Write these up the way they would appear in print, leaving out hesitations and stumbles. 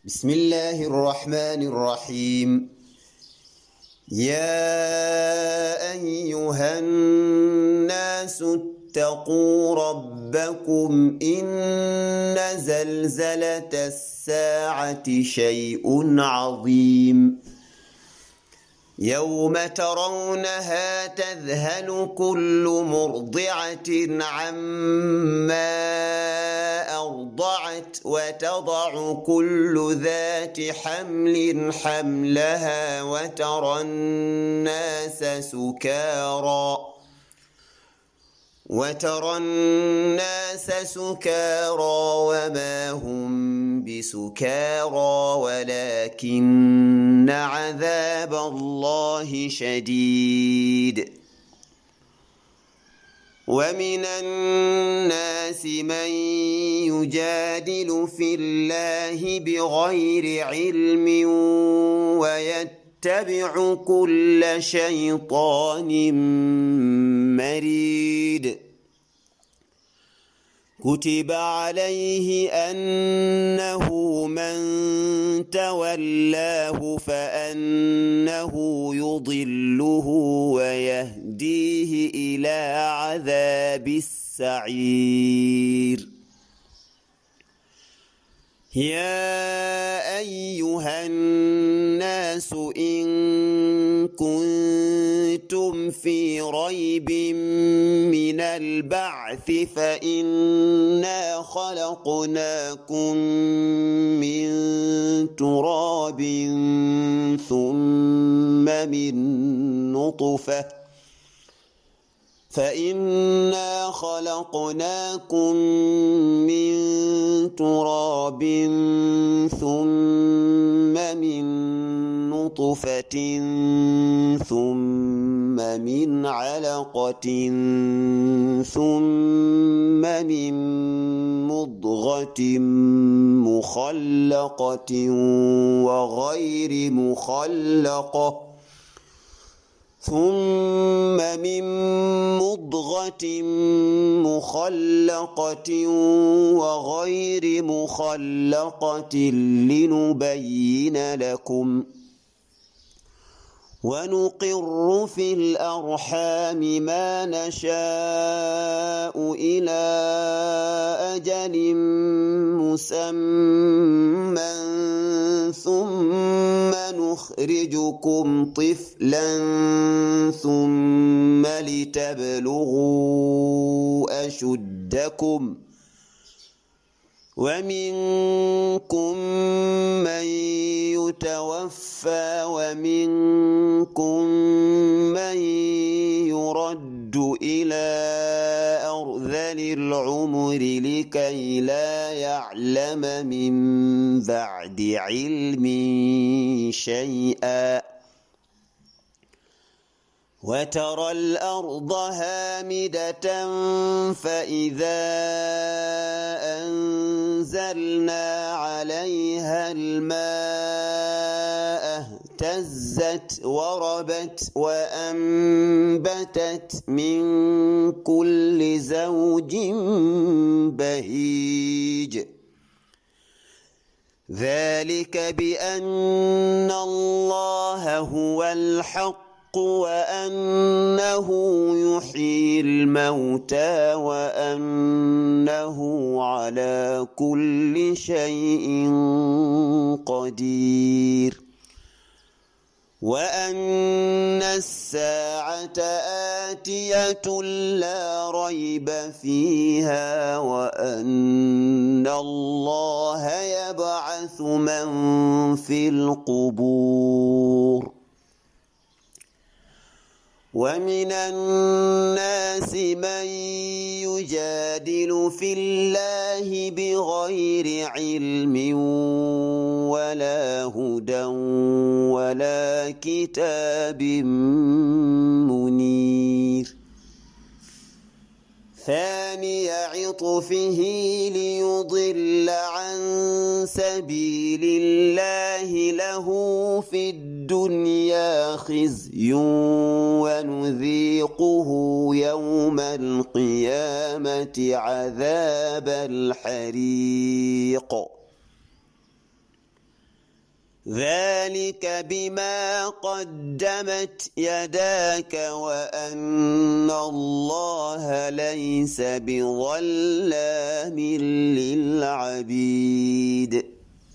بسم الله الرحمن الرحيم. يا أيها الناس اتقوا ربكم إن زلزلة الساعة شيء عظيم يوم ترونها تذهل كل مرضعة عما أرضعت وتضع كل ذات حمل حملها وترى الناس سكارى وما هم بسكارى ولكن عذاب الله شديد. ومن الناس من يجادل في الله بغير علم ويتبع كل شيطان مريد. كتب عليه أنه من تولاه فأنه يضله ويهديه إلى عذاب السعير. يا أيها الناس إن كنتم في ريب من البعث فإنا خلقناكم من تراب ثم من نطفة ثم من علقة ثم من مضغة مخلقة وغير مخلقة لنبين لكم ونقر في الأرحام ما نشاء إلى أجل مسمى ثم نخرجكم طفلا ثم لتبلغوا أشدكم ومنكم من يتوفى ومنكم من يرد إلى أرذل العمر لكي لا يعلم من بعد علم شيئا. وترى الأرض هامدة فإذا أنزلنا عليها الماء اهتزت وربت وأنبتت من كل زوج بهيج. ذلك بأن الله هو الحق وأنه يحيي الموتى وأنه على كل شيء قدير وأن الساعة آتية لا ريب فيها وأن الله يبعث من في القبور. ومن الناس من يجادل في الله بغير علم ولا هدى ولا كتاب منير. ثاني عطفه ليضل عن سبيل الله له في الدنيا خزي ونذيقه يوم القيامة عذاب الحريق. ذلك بما قدمت يداك وأن الله ليس بظلام للعبيد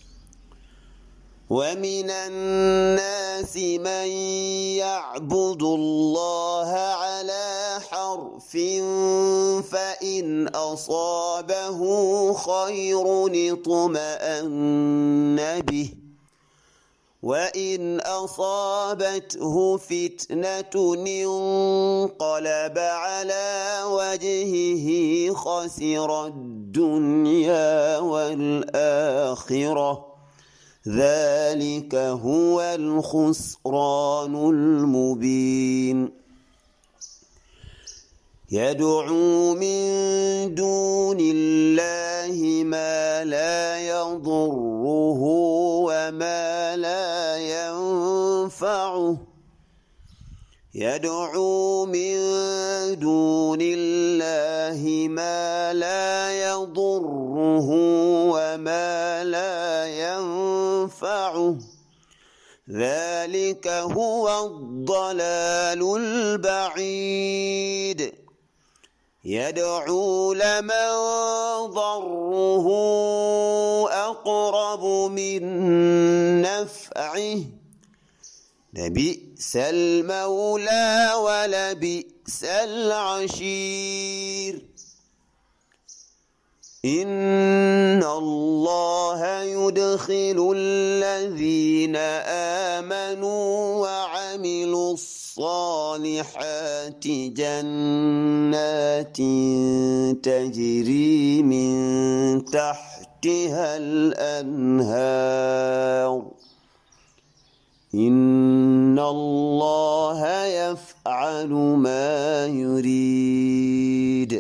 ومن الناس من يعبد الله على حرف فإن أصابه خير اطمأن به وإن أصابته فتنة انقلب على وجهه خسر الدنيا والآخرة ذلك هو الخسران المبين يدعو من دون الله ما لا يضره وما لا ينفعه يدعو من دون الله ما لا يضره وما لا ينفعه ذلك هو الضلال البعيد يدعو لمن ضره أقرب من نفعه لبئس المولى ولبئس العشير إن الله يدخل الذين آمنوا وعملوا الصالحات جنات تجري من تحتها الأنهار إن الله يفعل ما يريد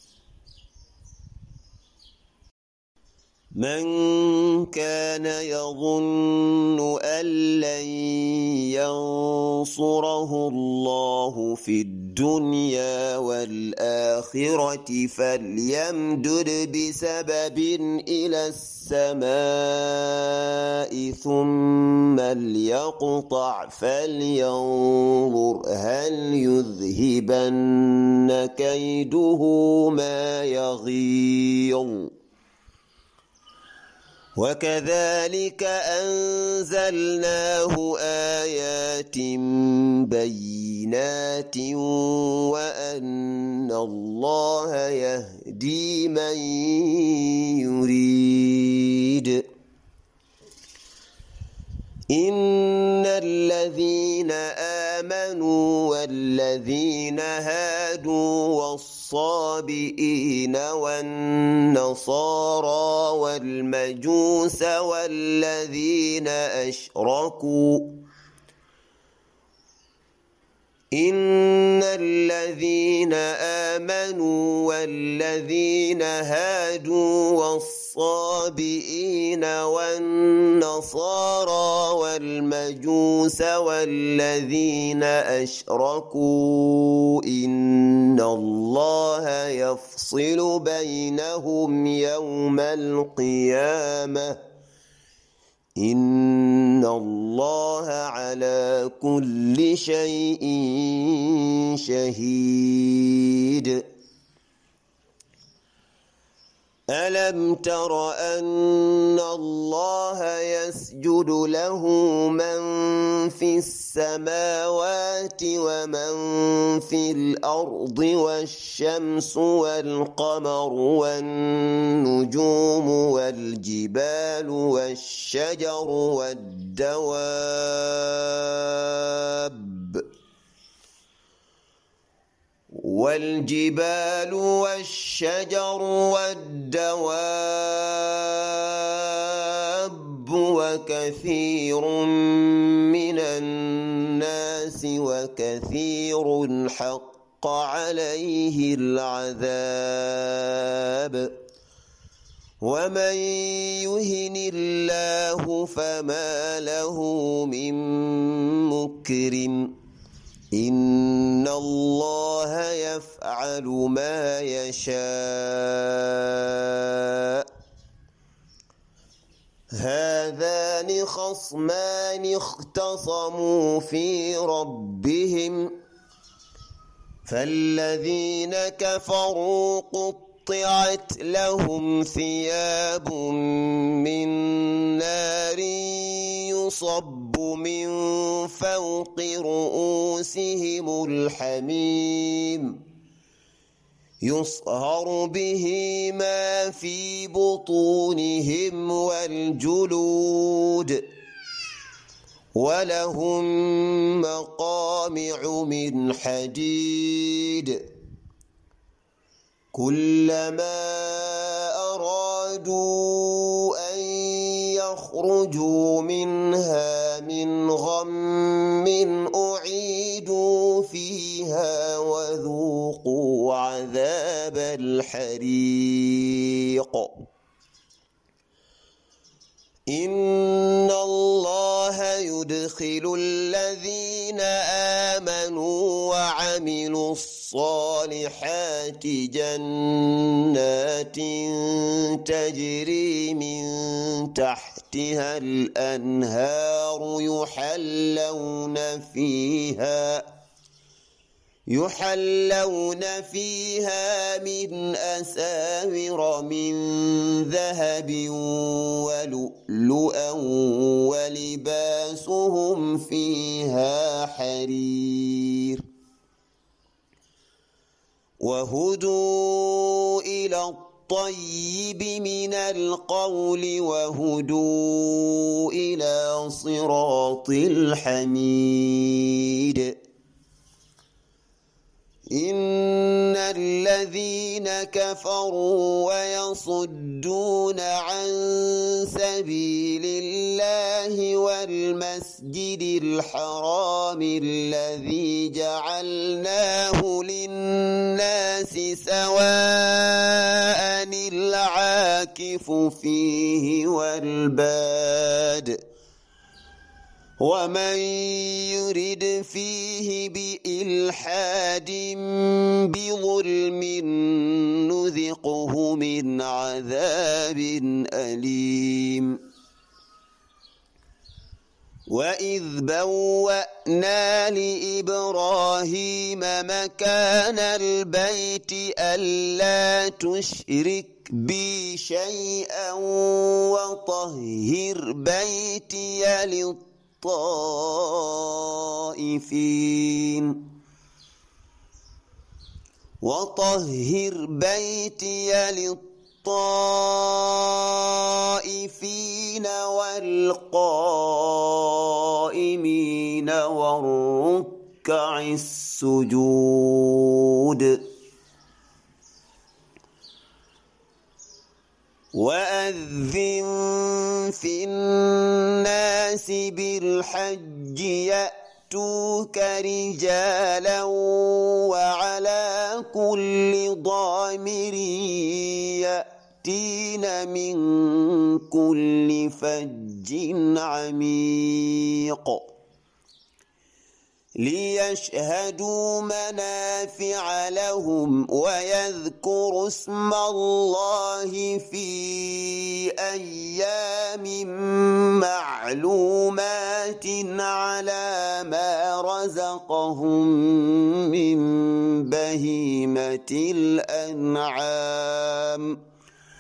من كان يظن أن لن ينصره الله في الدنيا والآخرة فليمدد بسبب إلى السماء ثم ليقطع فلينظر هل يذهبن كيده ما يغيظ وكذلك أنزلناه آيات بينات وأن الله يهدي من يريد إن الذين آمنوا والذين هادوا والصابئين والنصارى والمجوس والذين أشركوا إن الذين آمنوا والذين هادوا والصابئين والنصارى والمجوس والذين أشركوا إن الله يفصل بينهم يوم القيامة إن الله على كل شيء شهيد ألم تر أن الله يسجد له من في السماوات ومن في الأرض والشمس والقمر والنجوم والجبال والشجر والدواب وكثير من الناس وكثير حق عليه العذاب ومن يهن الله فما له من مكرم إن الله يفعل ما يشاء هذان خصمان اختصموا في ربهم فالذين كفروا قطعت لهم ثياب من نار يصب من فوق رؤوسهم الحميم يصهر به ما في بطونهم والجلود ولهم مقامع من حديد كلما أرادوا أن يخرجوا منها من غم أعيدوا فيها وذوقوا عذاب الحريق إن الله يدخل الذين آمنوا وعملوا الصالحات جنات تجري من تحتها الأنهار يحلون فيها من أساور من ذهب ولؤلؤا ولباسهم فيها حرير وهدوا إلى الطيب من القول وهدوا إلى صراط الحميد إن الذين كفروا ويصدون عن سبيل الله والمسجد الحرام الذي جعلناه للناس سواء العاكف فيه والباد ومن يرد فيه بإلحاد بظلم نذقه من عذاب أليم وإذ بوأنا لإبراهيم مكان البيت ألا تشرك بي شيئا وطهر بيتي للطائفين والقائمين والركع السجود وأذن في الناس بالحج يأتوك رجالا وعلى كل ضامر يأتين من كل فج عميق ليشهدوا منافع لهم ويذكروا اسم الله في أيام معلومات على ما رزقهم من بهيمة الأنعام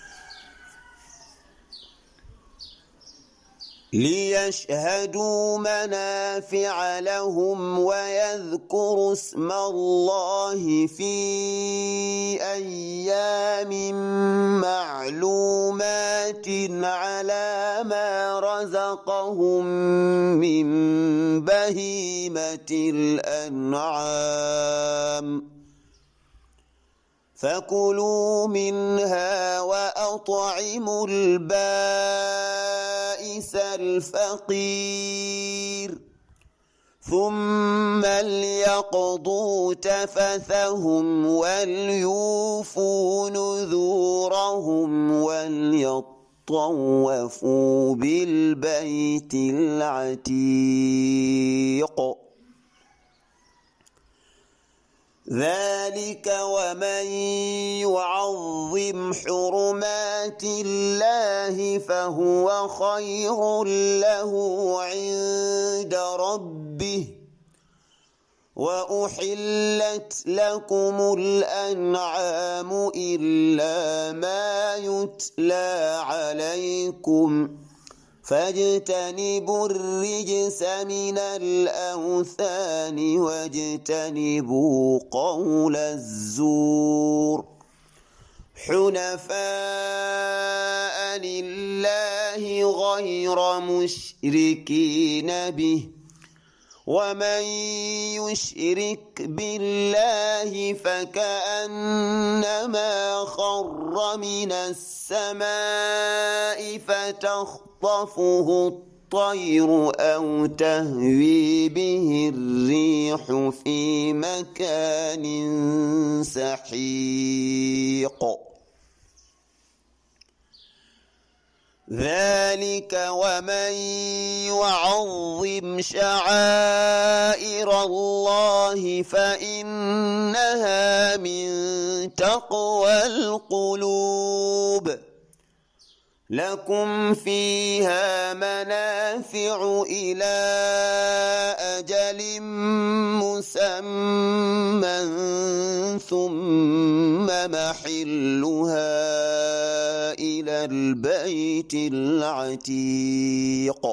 ليشهدوا منافع لهم ويذكروا اسم الله في أيام معلومات على ما رزقهم من بهيمة الأنعام فكلوا منها وأطعموا البائس الفقير ثم ليقضوا تفثهم وليوفوا نذورهم وليطوفوا بالبيت العتيق ذلك ومن يعظم حرمات الله فهو خير له عند ربه وأحلت لكم الأنعام إلا ما يتلى عليكم فاجتنبوا الرجس من الأوثان واجتنبوا قول الزور حنفاء لله غير مشركين به ومن يشرك بالله فكأنما خر من السماء فتخطفه الطير أو تهوي به الريح في مكان سحيق ذلك ومن يعظم شعائر الله فإنها من تقوى القلوب لكم فيها منافع إلى أجل مسمى ثم محلها إلى البيت العتيق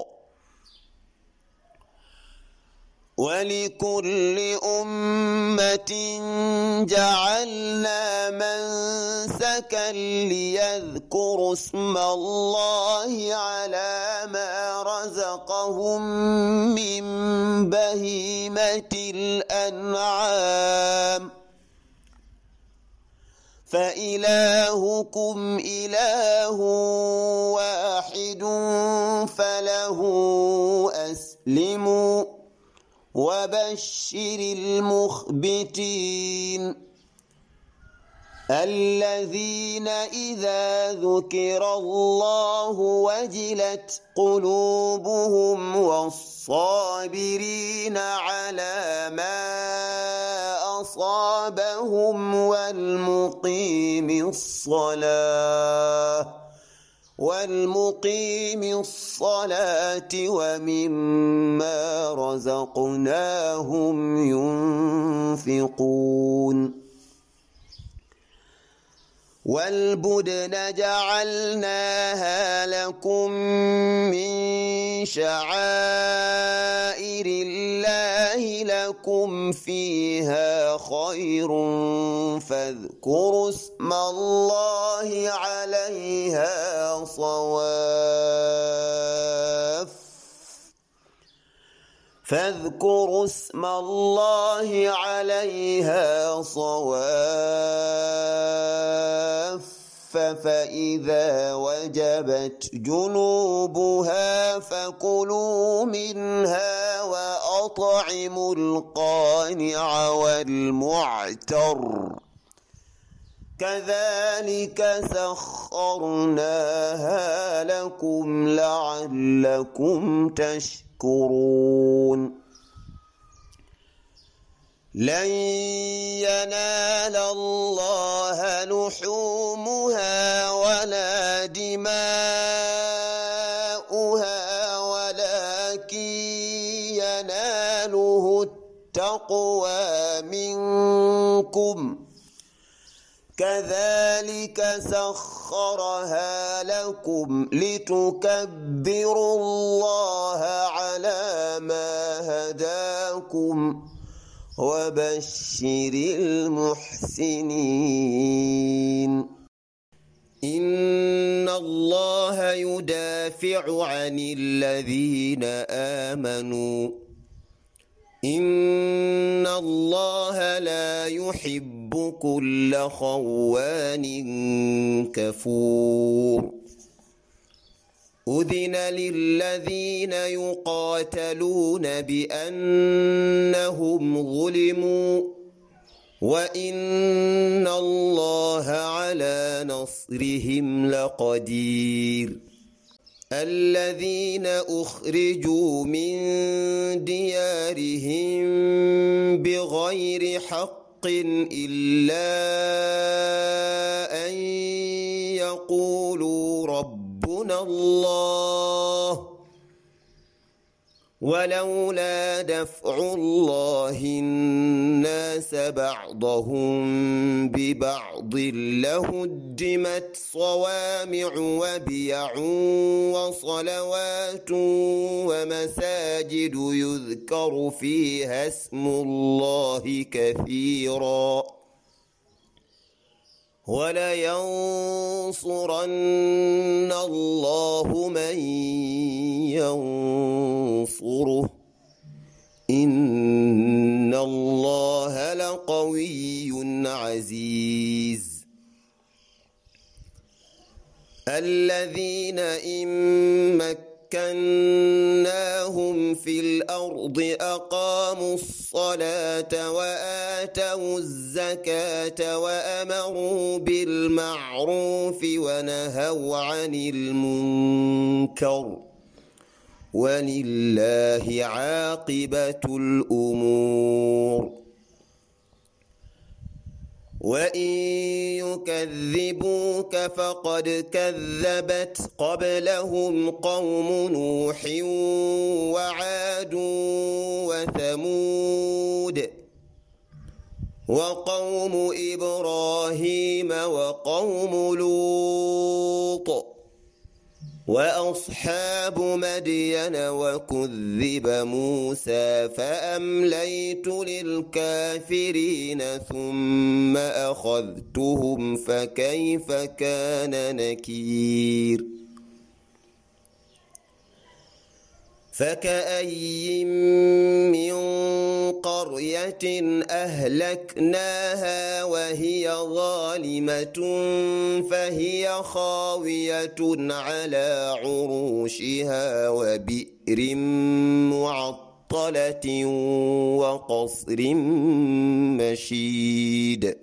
ولكل أمة جعلنا منسكا ليذكروا اسم الله على ما رزقهم من بهيمة الأنعام فإلهكم إله واحد فله أسلموا وبشر المخبتين الذين إذا ذكر الله وجلت قلوبهم والصابرين على ما أصابهم والمقيم الصلاة ومما رزقناهم ينفقون والبدن جعلناها لكم من شعائر الله لكم فيها خير فاذكروا اسم الله عليها صواف فإذا وجبت جنوبها فكلوا منها وأطعموا القانع والمعتر كذلك سخرناها لكم لعلكم تشكرون لن ينال الله لحومها ولا دماؤها ولكن يناله التقوى منكم كذلك سخرها لكم لتكبروا الله على ما هداكم وبشر المحسنين إن الله يدافع عن الذين آمنوا إن الله لا يحب كل خوان كفور أذن للذين يقاتلون بأنهم ظلموا وإن الله على نصرهم لقدير الذين أخرجوا من ديارهم بغير حق إلا أن يقولوا ربنا الله ولولا دفع الله الناس بعضهم ببعض لهدمت صوامع وبيع وصلوات ومساجد يذكر فيها اسم الله كثيرا ولينصرن الله من ينصره إن الله لقوي عزيز الذين إن مكناهم في الأرض أقاموا الصلاة وآتوا الزكاة وأمروا بالمعروف ونهوا عن المنكر ولله عاقبة الأمور وإن يكذبوك فقد كذبت قبلهم قوم نوح وعاد وثمود وقوم إبراهيم وقوم لوط وأصحاب مدين وكذب موسى فأمليت للكافرين ثم أخذتهم فكيف كان نكير فكأي من قرية أهلكناها وهي ظالمة فهي خاوية على عروشها وبئر معطلة وقصر مشيد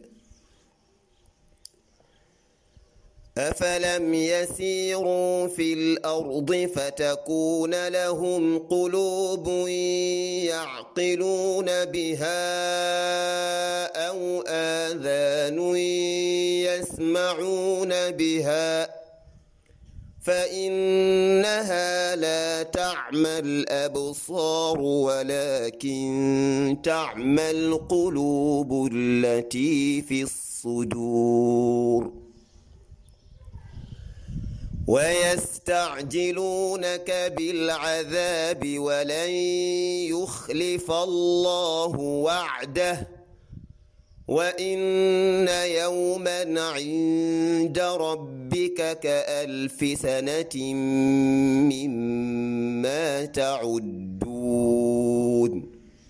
أفلم يسيروا في الأرض فتكون لهم قلوب يعقلون بها أو آذان يسمعون بها فإنها لا تعمى الأبصار ولكن تعمى القلوب التي في الصدور ويستعجلونك بالعذاب ولن يخلف الله وعده وإن يوما عند ربك كألف سنة مما تعدون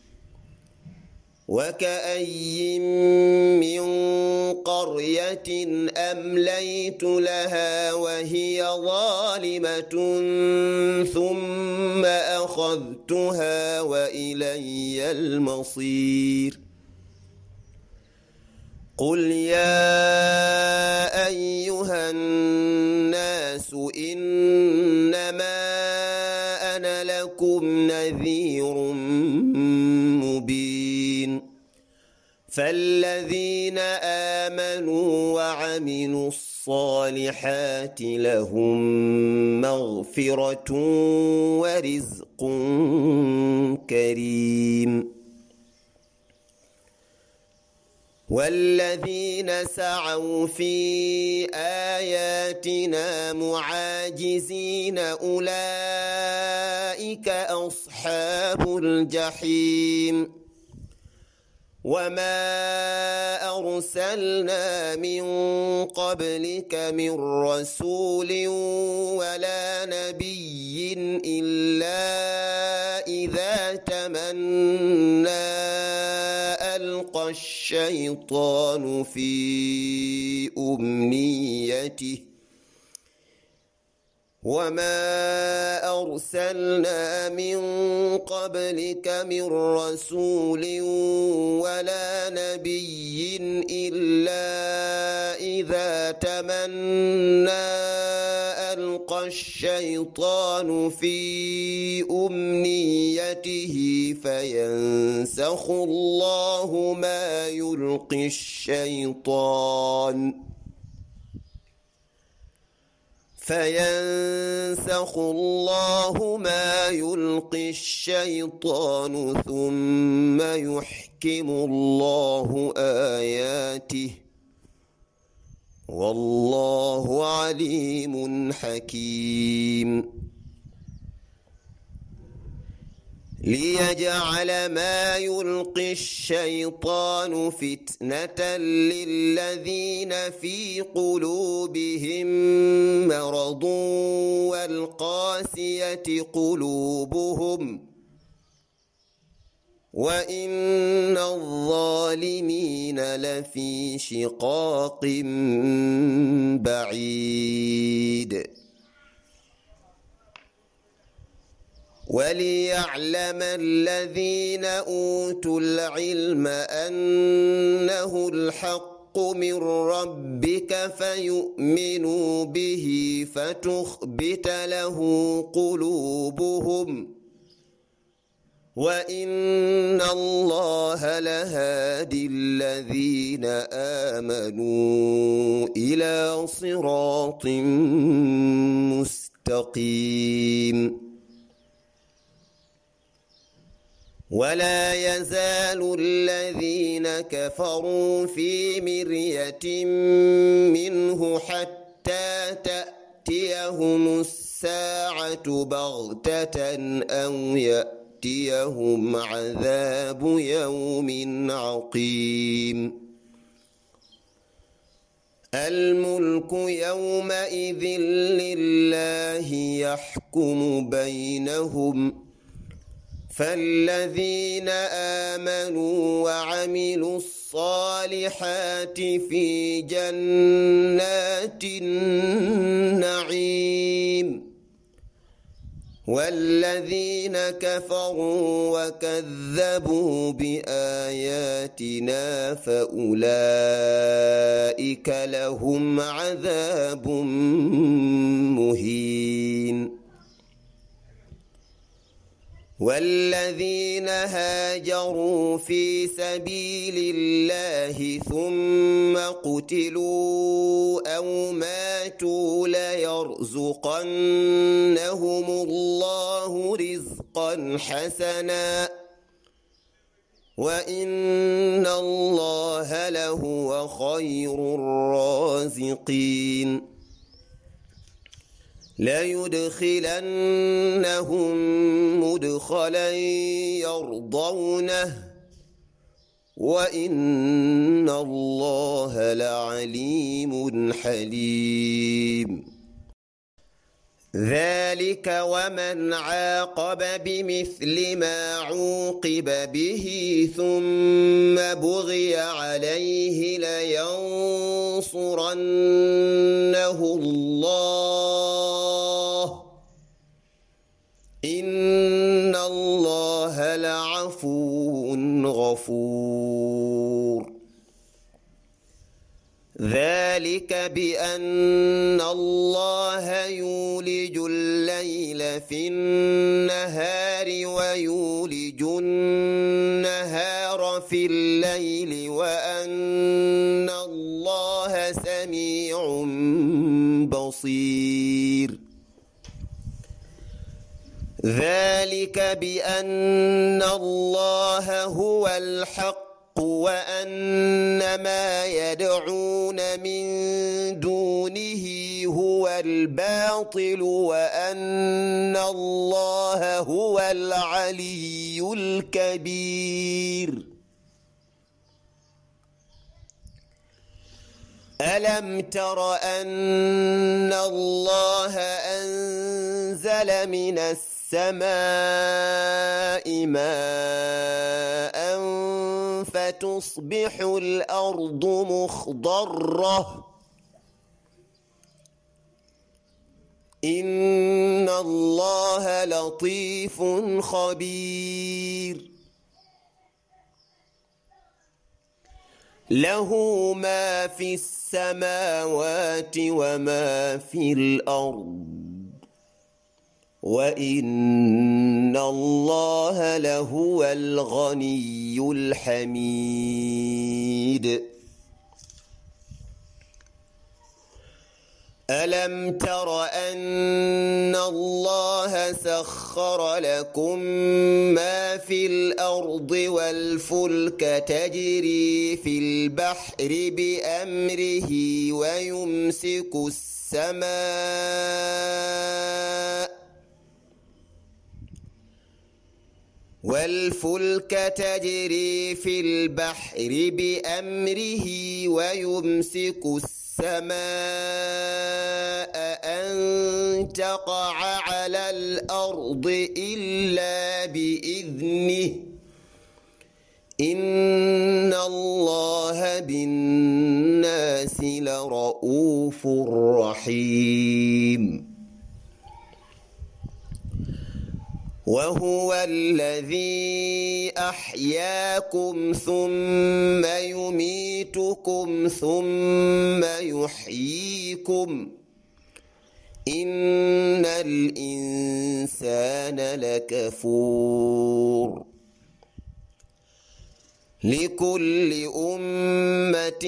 وكأي من قرية أمليت لها وهي ظالمة ثم أخذتها وإلي المصير قل يا أيها الناس إنما أنا لكم نذير مبين فالذين آمنوا وعملوا الصالحات لهم مغفرة ورزق كريم والذين سعوا في آياتنا معاجزين أولئك أصحاب الجحيم وما أرسلنا من قبلك من رسول ولا نبي إلا إذا تمنى ألقى الشيطان في أمنيته وما أرسلنا من قبلك من رسول ولا نبي إلا إذا تمنى ألقى يلقى الشيطان في أمنيته فينسخ الله ما يلقي الشيطان ثم يحكم الله آياته والله عليم حكيم ليجعل ما يلقي الشيطان فتنة للذين في قلوبهم مرض والقاسية قلوبهم وإن الظالمين لفي شقاق بعيد وليعلم الذين أوتوا العلم أنه الحق من ربك فيؤمنوا به فتخبت له قلوبهم وإن الله لهادي الذين آمنوا إلى صراط مستقيم ولا يزال الذين كفروا في مرية منه حتى تأتيهم الساعة بغتة أو يأتيهم عذاب يوم عقيم الملك يومئذ لله يحكم بينهم فالذين آمنوا وعملوا الصالحات في جنات النعيم والذين كفروا وكذبوا بآياتنا فأولئك لهم عذاب مهين والذين هاجروا في سبيل الله ثم قتلوا أو ماتوا ليرزقنهم الله رزقا حسنا وإن الله لهو خير الرازقين ليدخلنهم مدخلا يرضونه وإن الله لعليم حليم ذلك ومن عاقب بمثل ما عوقب به ثم بغي عليه لينصرنه الله إن الله لعفو غفور ذلك بأن الله يولج الليل في النهار ويولج النهار في الليل وأن الله سميع بصير ذلك بأن الله هو الحق وأن ما يدعون من دونه هو الباطل وأن الله هو العلي الكبير ألم تر أن الله أنزل من السماء ماء فتصبح الأرض مخضرة إن الله لطيف خبير له ما في السماوات وما في الأرض وإن الله لهو الغني الحميد ألم تر أن الله سخر لكم ما في الأرض والفلك تجري في البحر بأمره ويمسك السماء أن تقع على الأرض إلا بإذنه إن الله بالناس لرؤوف رحيم وهو الذي أحياكم ثم يميتكم ثم يحييكم إن الإنسان لكفور لكل أمة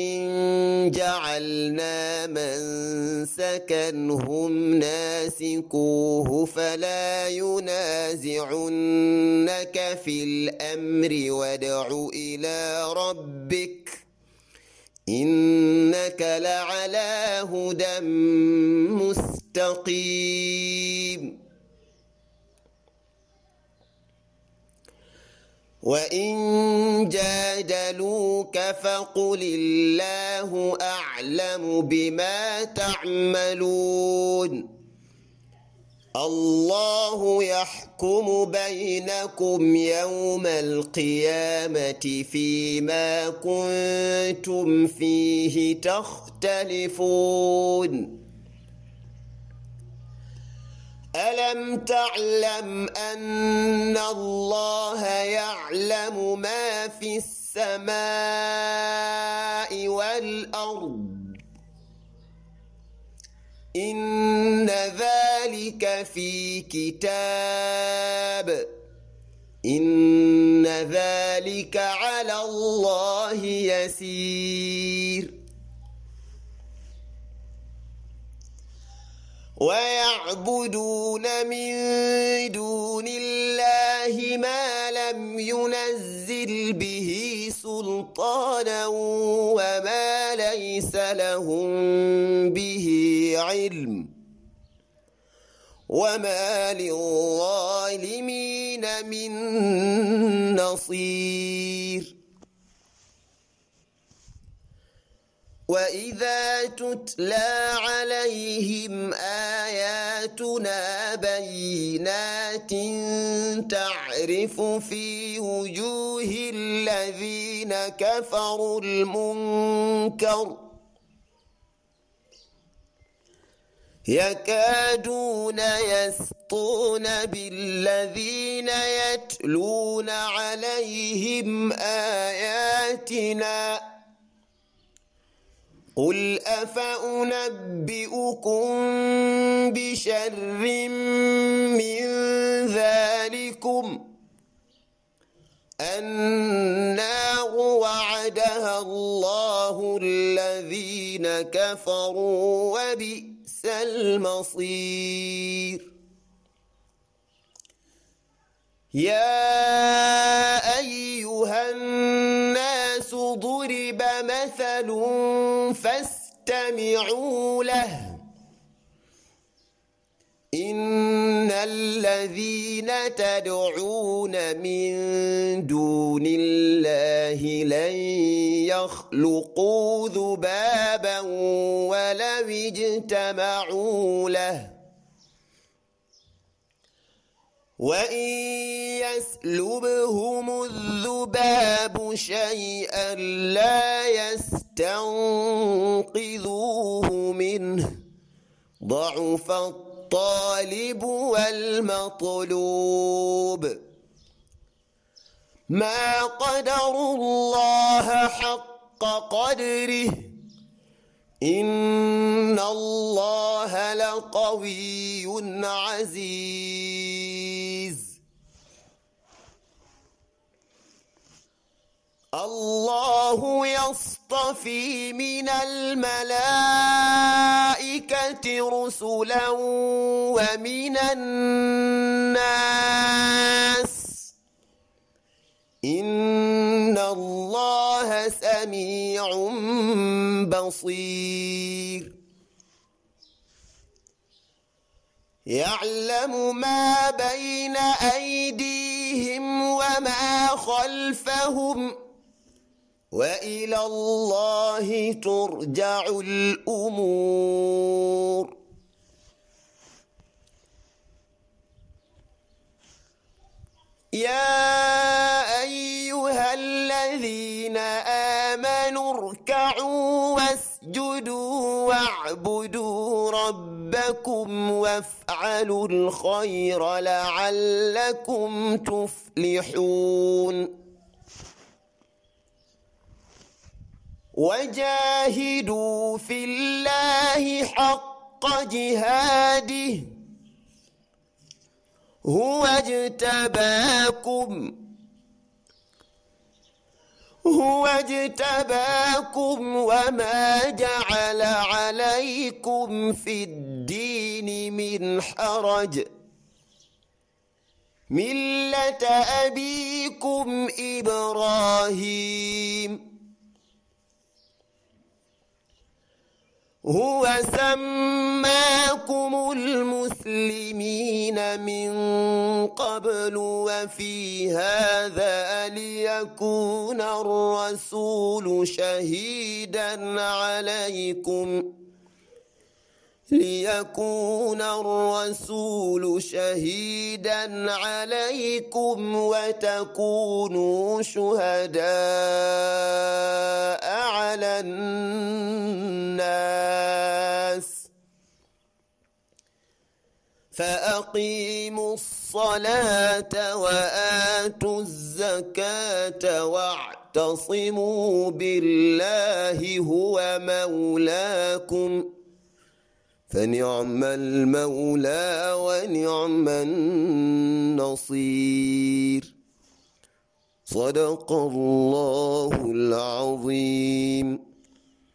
جعلنا منسكا هم ناسكوه فلا ينازعنك في الأمر وادع إلى ربك إنك لعلى هدى مستقيم وإن جادلوك فقل الله أعلم بما تعملون الله يحكم بينكم يوم القيامة فيما كنتم فيه تختلفون ألم تعلم أن الله يعلم ما في السماء والأرض إن ذلك في كتاب إن ذلك على الله يسير ويعبدون من دون الله ما لم ينزل به سلطانا وما ليس لهم به علم وما للظالمين من نصير وإذا تتلى عليهم آياتنا بينات تعرف في وجوه الذين كفروا المنكر يكادون يسطون بالذين يتلون عليهم آياتنا قل أفأنبئكم بشر من ذلكم النار وعدها الله الذين كفروا وبئس المصير يا أيها الناس ضرب مثل فاستمعوا له إن الذين تدعون من دون الله لن يخلقوا ذبابا ولو اجتمعوا له وإن يسلبهم الذباب شيئا لا يستنقذوه منه ضعف الطالب والمطلوب ما قدروا الله حق قدره إن الله لقوي عزيز الله يصطفي من الملائكة رسلا ومن الناس إن الله سميع بصير يعلم ما بين أيديهم وما خلفهم وإلى الله ترجع الأمور يا أيها الذين آمنوا اركعوا واسجدوا واعبدوا ربكم وافعلوا الخير لعلكم تفلحون وجاهدوا في الله حق جهاده هو اجتباكم وما جعل عليكم في الدين من حرج ملة أبيكم إبراهيم هو سماكم المسلمين من قبل وفي هذا ليكون الرسول شهيدا عليكم وتكونوا شهداء على الناس فأقيموا الصلاة وآتوا الزكاة واعتصموا بالله هو مولاكم فنعم المولى ونعم النصير صدق الله العظيم.